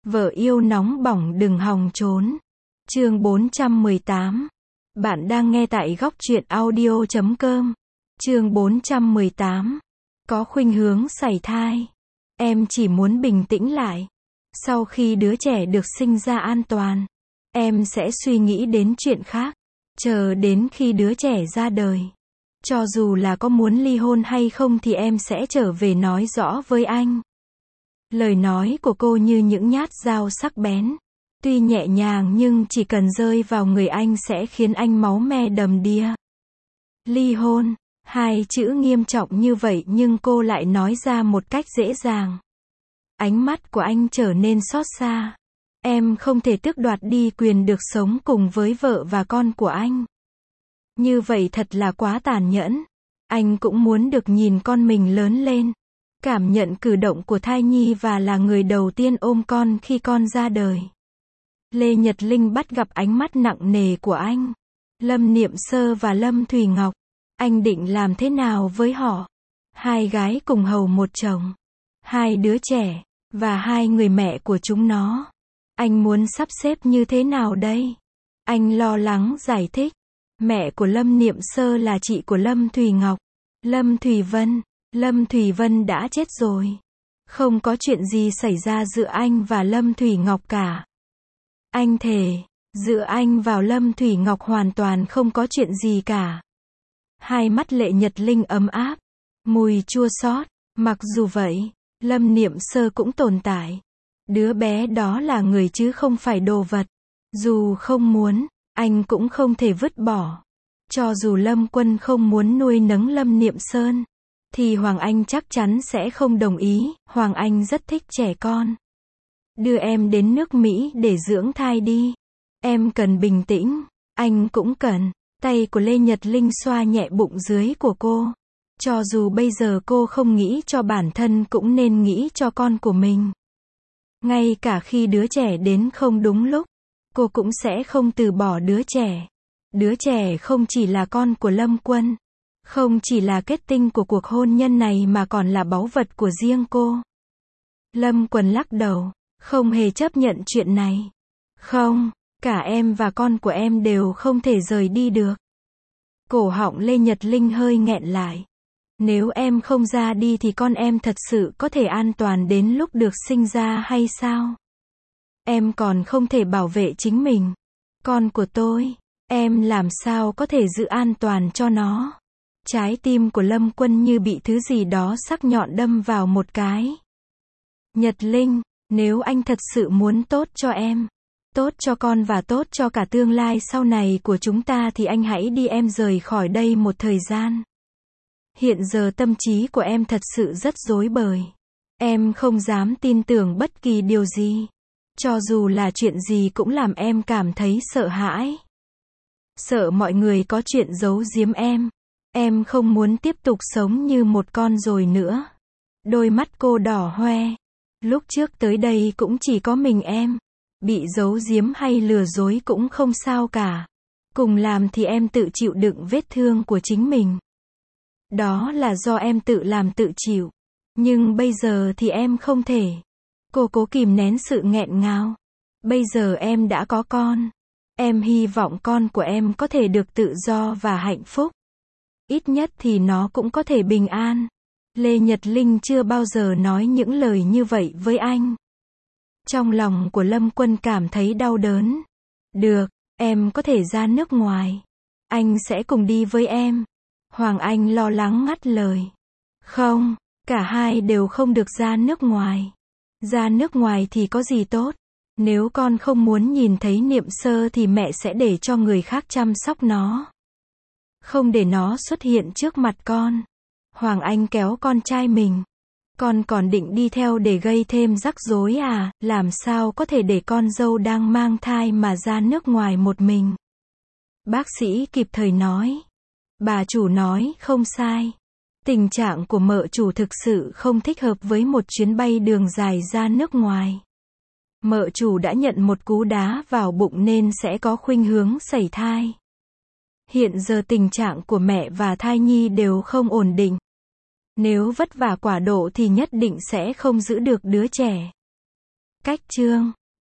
Vợ yêu nóng bỏng đừng hòng trốn. Chương 418. Bạn đang nghe tại góc truyện audio.com. Chương 418. Có khuynh hướng sảy thai. Em chỉ muốn bình tĩnh lại. Sau khi đứa trẻ được sinh ra an toàn, em sẽ suy nghĩ đến chuyện khác. Chờ đến khi đứa trẻ ra đời. Cho dù là có muốn ly hôn hay không thì em sẽ trở về nói rõ với anh. Lời nói của cô như những nhát dao sắc bén. Tuy nhẹ nhàng nhưng chỉ cần rơi vào người anh sẽ khiến anh máu me đầm đìa. Ly hôn, hai chữ nghiêm trọng như vậy nhưng cô lại nói ra một cách dễ dàng. Ánh mắt của anh trở nên xót xa. Em không thể tước đoạt đi quyền được sống cùng với vợ và con của anh. Như vậy thật là quá tàn nhẫn. Anh cũng muốn được nhìn con mình lớn lên. Cảm nhận cử động của thai nhi và là người đầu tiên ôm con khi con ra đời. Lê Nhật Linh bắt gặp ánh mắt nặng nề của anh. Lâm Niệm Sơ và Lâm Thùy Ngọc. Anh định làm thế nào với họ? Hai gái cùng hầu một chồng. Hai đứa trẻ. Và hai người mẹ của chúng nó. Anh muốn sắp xếp như thế nào đây? Anh lo lắng giải thích. Mẹ của Lâm Niệm Sơ là chị của Lâm Thùy Ngọc. Lâm Thùy Vân. Lâm Thùy Vân đã chết rồi. Không có chuyện gì xảy ra giữa anh và Lâm Thùy Ngọc cả. Anh thề, giữa anh và Lâm Thùy Ngọc hoàn toàn không có chuyện gì cả. Hai mắt Lệ Nhật Linh ấm áp, mùi chua xót. Mặc dù vậy, Lâm Niệm Sơ cũng tồn tại. Đứa bé đó là người chứ không phải đồ vật. Dù không muốn, anh cũng không thể vứt bỏ. Cho dù Lâm Quân không muốn nuôi nấng Lâm Niệm Sơn, thì Hoàng Anh chắc chắn sẽ không đồng ý. Hoàng Anh rất thích trẻ con. Đưa em đến nước Mỹ để dưỡng thai đi. Em cần bình tĩnh. Anh cũng cần. Tay của Lê Nhật Linh xoa nhẹ bụng dưới của cô. Cho dù bây giờ cô không nghĩ cho bản thân cũng nên nghĩ cho con của mình. Ngay cả khi đứa trẻ đến không đúng lúc, cô cũng sẽ không từ bỏ đứa trẻ. Đứa trẻ không chỉ là con của Lâm Quân. Không chỉ là kết tinh của cuộc hôn nhân này mà còn là báu vật của riêng cô. Lâm Quân lắc đầu. Không hề chấp nhận chuyện này. Không, cả em và con của em đều không thể rời đi được. Cổ họng Lê Nhật Linh hơi nghẹn lại. Nếu em không ra đi thì con em thật sự có thể an toàn đến lúc được sinh ra hay sao? Em còn không thể bảo vệ chính mình. Con của tôi, em làm sao có thể giữ an toàn cho nó? Trái tim của Lâm Quân như bị thứ gì đó sắc nhọn đâm vào một cái. Nhật Linh, nếu anh thật sự muốn tốt cho em, tốt cho con và tốt cho cả tương lai sau này của chúng ta thì anh hãy đi em rời khỏi đây một thời gian. Hiện giờ tâm trí của em thật sự rất rối bời. Em không dám tin tưởng bất kỳ điều gì. Cho dù là chuyện gì cũng làm em cảm thấy sợ hãi. Sợ mọi người có chuyện giấu giếm em. Em không muốn tiếp tục sống như một con ruồi nữa. Đôi mắt cô đỏ hoe. Lúc trước tới đây cũng chỉ có mình em. Bị giấu giếm hay lừa dối cũng không sao cả. Cùng làm thì em tự chịu đựng vết thương của chính mình. Đó là do em tự làm tự chịu. Nhưng bây giờ thì em không thể. Cô cố kìm nén sự nghẹn ngào. Bây giờ em đã có con. Em hy vọng con của em có thể được tự do và hạnh phúc. Ít nhất thì nó cũng có thể bình an. Lê Nhật Linh chưa bao giờ nói những lời như vậy với anh. Trong lòng của Lâm Quân cảm thấy đau đớn. Được, em có thể ra nước ngoài. Anh sẽ cùng đi với em. Hoàng Anh lo lắng ngắt lời. Không, cả hai đều không được ra nước ngoài. Ra nước ngoài thì có gì tốt. Nếu con không muốn nhìn thấy Niệm Sơ thì mẹ sẽ để cho người khác chăm sóc nó. Không để nó xuất hiện trước mặt con. Hoàng Anh kéo con trai mình. Con còn định đi theo để gây thêm rắc rối à? Làm sao có thể để con dâu đang mang thai mà ra nước ngoài một mình? Bác sĩ kịp thời nói. Bà chủ nói không sai. Tình trạng của mợ chủ thực sự không thích hợp với một chuyến bay đường dài ra nước ngoài. Mợ chủ đã nhận một cú đá vào bụng nên sẽ có khuynh hướng sảy thai. Hiện giờ tình trạng của mẹ và thai nhi đều không ổn định. Nếu vất vả quá độ thì nhất định sẽ không giữ được đứa trẻ. Cách chương